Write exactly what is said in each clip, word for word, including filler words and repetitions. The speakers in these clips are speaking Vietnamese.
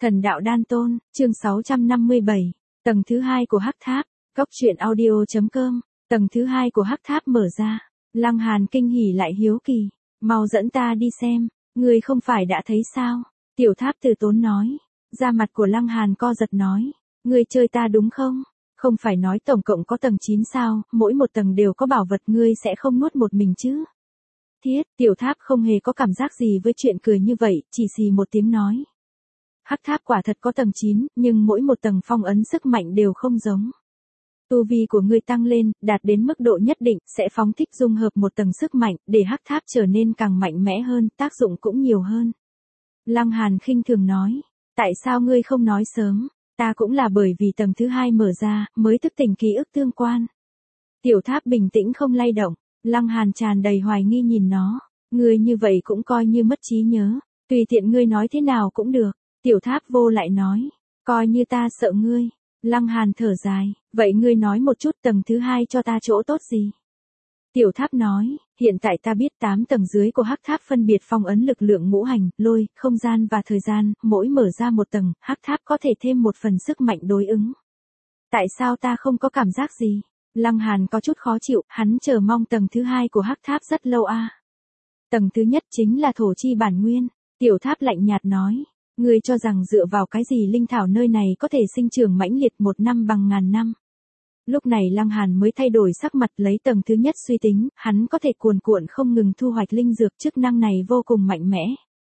Thần đạo đan tôn, chương sáu trăm năm mươi bảy, tầng thứ hai của Hắc Tháp, Cốc truyện audio chấm com, tầng thứ hai của Hắc Tháp mở ra. Lăng Hàn kinh hỉ lại hiếu kỳ, mau dẫn ta đi xem, ngươi không phải đã thấy sao? Tiểu Tháp từ tốn nói. Da mặt của Lăng Hàn co giật nói, ngươi chơi ta đúng không? Không phải nói tổng cộng có tầng chín sao, mỗi một tầng đều có bảo vật, ngươi sẽ không nuốt một mình chứ? Thiết, Tiểu Tháp không hề có cảm giác gì với chuyện cười như vậy, chỉ xì một tiếng nói. Hắc Tháp quả thật có tầng chín, nhưng mỗi một tầng phong ấn sức mạnh đều không giống. Tu vi của ngươi tăng lên, đạt đến mức độ nhất định, sẽ phóng thích dung hợp một tầng sức mạnh, để Hắc Tháp trở nên càng mạnh mẽ hơn, tác dụng cũng nhiều hơn. Lăng Hàn khinh thường nói, tại sao ngươi không nói sớm? Ta cũng là bởi vì tầng thứ hai mở ra, mới thức tỉnh ký ức tương quan. Tiểu Tháp bình tĩnh không lay động, Lăng Hàn tràn đầy hoài nghi nhìn nó, ngươi như vậy cũng coi như mất trí nhớ, tùy tiện ngươi nói thế nào cũng được. Tiểu Tháp vô lại nói, coi như ta sợ ngươi. Lăng Hàn thở dài, vậy ngươi nói một chút tầng thứ hai cho ta chỗ tốt gì? Tiểu Tháp nói, hiện tại ta biết tám tầng dưới của Hắc Tháp phân biệt phong ấn lực lượng ngũ hành, lôi, không gian và thời gian, mỗi mở ra một tầng, Hắc Tháp có thể thêm một phần sức mạnh đối ứng. Tại sao ta không có cảm giác gì? Lăng Hàn có chút khó chịu, hắn chờ mong tầng thứ hai của Hắc Tháp rất lâu a. À. Tầng thứ nhất chính là thổ chi bản nguyên, Tiểu Tháp lạnh nhạt nói. Ngươi cho rằng dựa vào cái gì linh thảo nơi này có thể sinh trưởng mãnh liệt một năm bằng ngàn năm. Lúc này Lăng Hàn mới thay đổi sắc mặt, lấy tầng thứ nhất suy tính, hắn có thể cuồn cuộn không ngừng thu hoạch linh dược, chức năng này vô cùng mạnh mẽ.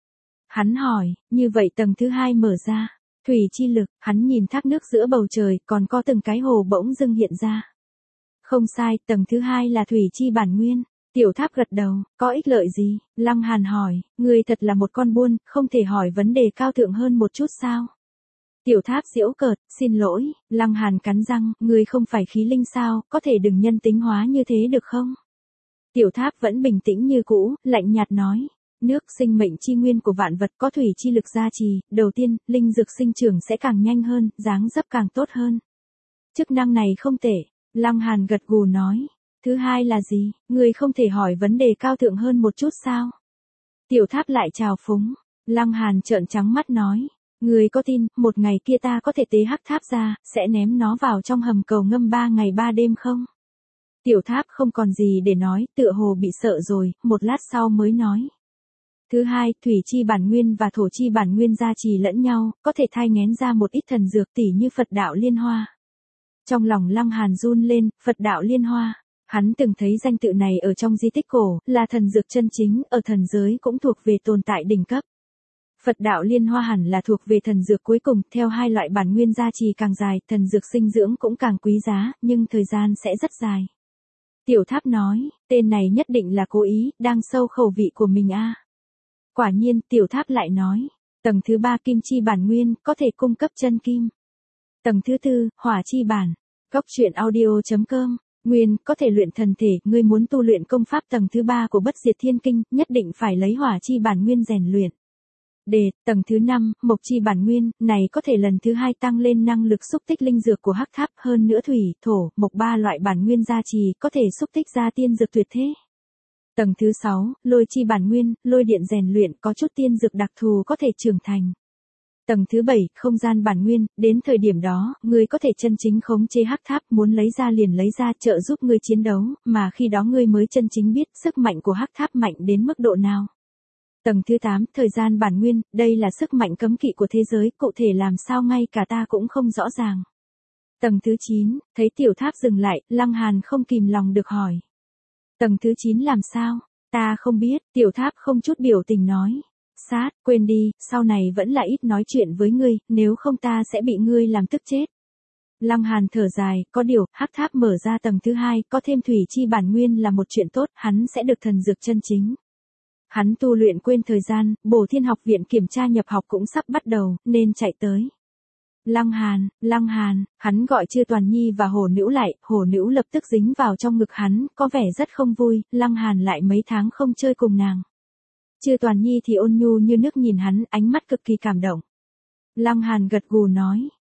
Hắn hỏi, như vậy tầng thứ hai mở ra, thủy chi lực, hắn nhìn thác nước giữa bầu trời, còn có từng cái hồ bỗng dưng hiện ra. Không sai, tầng thứ hai là thủy chi bản nguyên. Tiểu Tháp gật đầu, có ích lợi gì? Lăng Hàn hỏi, ngươi thật là một con buôn, không thể hỏi vấn đề cao thượng hơn một chút sao? Tiểu Tháp giễu cợt, xin lỗi. Lăng Hàn cắn răng, ngươi không phải khí linh sao, có thể đừng nhân tính hóa như thế được không? Tiểu Tháp vẫn bình tĩnh như cũ, lạnh nhạt nói, nước sinh mệnh chi nguyên của vạn vật có thủy chi lực gia trì, đầu tiên, linh dược sinh trưởng sẽ càng nhanh hơn, dáng dấp càng tốt hơn. Chức năng này không tệ. Lăng Hàn gật gù nói. Thứ hai là gì? Ngươi không thể hỏi vấn đề cao thượng hơn một chút sao? Tiểu Tháp lại chào phúng. Lăng Hàn trợn trắng mắt nói. Ngươi có tin, một ngày kia ta có thể tế Hắc Tháp ra, sẽ ném nó vào trong hầm cầu ngâm ba ngày ba đêm không? Tiểu Tháp không còn gì để nói, tựa hồ bị sợ rồi, một lát sau mới nói. Thứ hai, thủy chi bản nguyên và thổ chi bản nguyên gia trì lẫn nhau, có thể thai nghén ra một ít thần dược tỉ như Phật đạo liên hoa. Trong lòng Lăng Hàn run lên, Phật đạo liên hoa. Hắn từng thấy danh tự này ở trong di tích cổ, là thần dược chân chính, ở thần giới cũng thuộc về tồn tại đỉnh cấp. Phật đạo liên hoa hẳn là thuộc về thần dược cuối cùng, theo hai loại bản nguyên gia trì càng dài, thần dược sinh dưỡng cũng càng quý giá, nhưng thời gian sẽ rất dài. Tiểu Tháp nói, tên này nhất định là cố ý, đang sâu khẩu vị của mình a. À. Quả nhiên, Tiểu Tháp lại nói, tầng thứ ba kim chi bản nguyên, có thể cung cấp chân kim. Tầng thứ tư, hỏa chi bản. Cốc truyện audio chấm com. Nguyên, có thể luyện thần thể, ngươi muốn tu luyện công pháp tầng thứ ba của Bất Diệt Thiên Kinh, nhất định phải lấy hỏa chi bản nguyên rèn luyện. Đề, tầng thứ năm, mộc chi bản nguyên, này có thể lần thứ hai tăng lên năng lực xúc tích linh dược của Hắc Tháp, hơn nữa thủy, thổ, mộc ba loại bản nguyên gia trì, có thể xúc tích ra tiên dược tuyệt thế. Tầng thứ sáu, lôi chi bản nguyên, lôi điện rèn luyện, có chút tiên dược đặc thù có thể trưởng thành. Tầng thứ bảy, không gian bản nguyên, đến thời điểm đó, ngươi có thể chân chính khống chế Hắc Tháp, muốn lấy ra liền lấy ra, trợ giúp ngươi chiến đấu, mà khi đó ngươi mới chân chính biết sức mạnh của Hắc Tháp mạnh đến mức độ nào. Tầng thứ tám, thời gian bản nguyên, đây là sức mạnh cấm kỵ của thế giới, cụ thể làm sao ngay cả ta cũng không rõ ràng. Tầng thứ chín, thấy Tiểu Tháp dừng lại, Lăng Hàn không kìm lòng được hỏi. Tầng thứ chín làm sao? Ta không biết, Tiểu Tháp không chút biểu tình nói. Sát, quên đi, sau này vẫn là ít nói chuyện với ngươi, nếu không ta sẽ bị ngươi làm tức chết. Lăng Hàn thở dài, có điều, Hắc Tháp mở ra tầng thứ hai, có thêm thủy chi bản nguyên là một chuyện tốt, hắn sẽ được thần dược chân chính. Hắn tu luyện quên thời gian, Bổ Thiên học viện kiểm tra nhập học cũng sắp bắt đầu, nên chạy tới. Lăng Hàn, Lăng Hàn, hắn gọi Chư Toàn Nhi và Hồ Nữ lại, Hồ Nữ lập tức dính vào trong ngực hắn, có vẻ rất không vui, Lăng Hàn lại mấy tháng không chơi cùng nàng. Chư Toàn Nhi thì ôn nhu như nước nhìn hắn, ánh mắt cực kỳ cảm động. Lăng Hàn gật gù nói,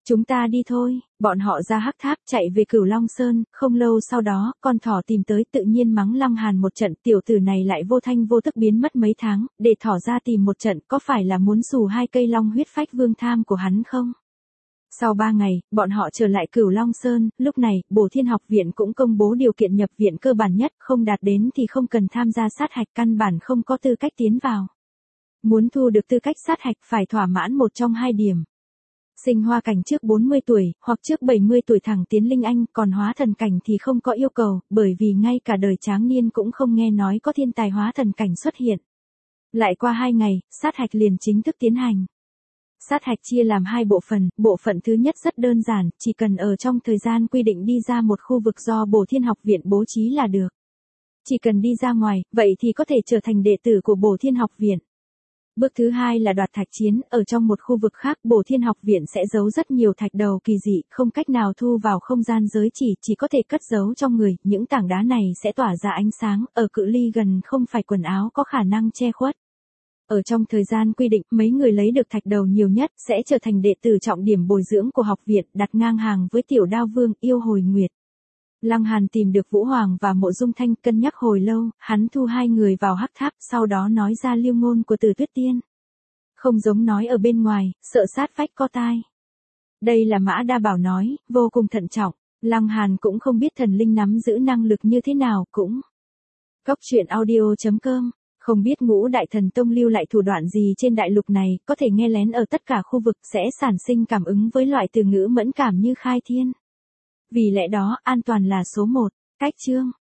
Chúng ta đi thôi, bọn họ ra hắc tháp chạy về Cửu Long Sơn, không lâu sau đó, con thỏ tìm tới tự nhiên mắng Lăng Hàn một trận, tiểu tử này lại vô thanh vô tức biến mất mấy tháng, để thỏ ra tìm một trận, có phải là muốn xù hai cây long huyết phách vương tham của hắn không? Sau ba ngày, bọn họ trở lại Cửu Long Sơn, lúc này, Bổ Thiên Học Viện cũng công bố điều kiện nhập viện cơ bản nhất, không đạt đến thì không cần tham gia sát hạch, căn bản không có tư cách tiến vào. Muốn thu được tư cách sát hạch phải thỏa mãn một trong hai điểm. Sinh hoa cảnh trước bốn mươi tuổi, hoặc trước bảy mươi tuổi thẳng tiến linh anh, còn hóa thần cảnh thì không có yêu cầu, bởi vì ngay cả đời tráng niên cũng không nghe nói có thiên tài hóa thần cảnh xuất hiện. Lại qua hai ngày, sát hạch liền chính thức tiến hành. Sát hạch chia làm hai bộ phận, bộ phận thứ nhất rất đơn giản, chỉ cần ở trong thời gian quy định đi ra một khu vực do Bổ Thiên Học Viện bố trí là được. Chỉ cần đi ra ngoài, vậy thì có thể trở thành đệ tử của Bổ Thiên Học Viện. Bước thứ hai là đoạt thạch chiến, ở trong một khu vực khác Bổ Thiên Học Viện sẽ giấu rất nhiều thạch đầu kỳ dị, không cách nào thu vào không gian giới chỉ, chỉ có thể cất giấu trong người, những tảng đá này sẽ tỏa ra ánh sáng, ở cự ly gần không phải quần áo có khả năng che khuất. Ở trong thời gian quy định, mấy người lấy được thạch đầu nhiều nhất, sẽ trở thành đệ tử trọng điểm bồi dưỡng của học viện, đặt ngang hàng với Tiểu Đao Vương, Yêu Hồi Nguyệt. Lăng Hàn tìm được Vũ Hoàng và Mộ Dung Thanh, cân nhắc hồi lâu, hắn thu hai người vào hắc tháp, sau đó nói ra liêu ngôn của Từ Tuyết Tiên. Không giống nói ở bên ngoài, sợ sát vách co tai. Đây là Mã Đa Bảo nói, vô cùng thận trọng, Lăng Hàn cũng không biết thần linh nắm giữ năng lực như thế nào, cũng. Góc truyện audio chấm com, không biết Ngũ Đại Thần Tông lưu lại thủ đoạn gì trên đại lục này, có thể nghe lén ở tất cả khu vực sẽ sản sinh cảm ứng với loại từ ngữ mẫn cảm như khai thiên. Vì lẽ đó, an toàn là số một, cách chương.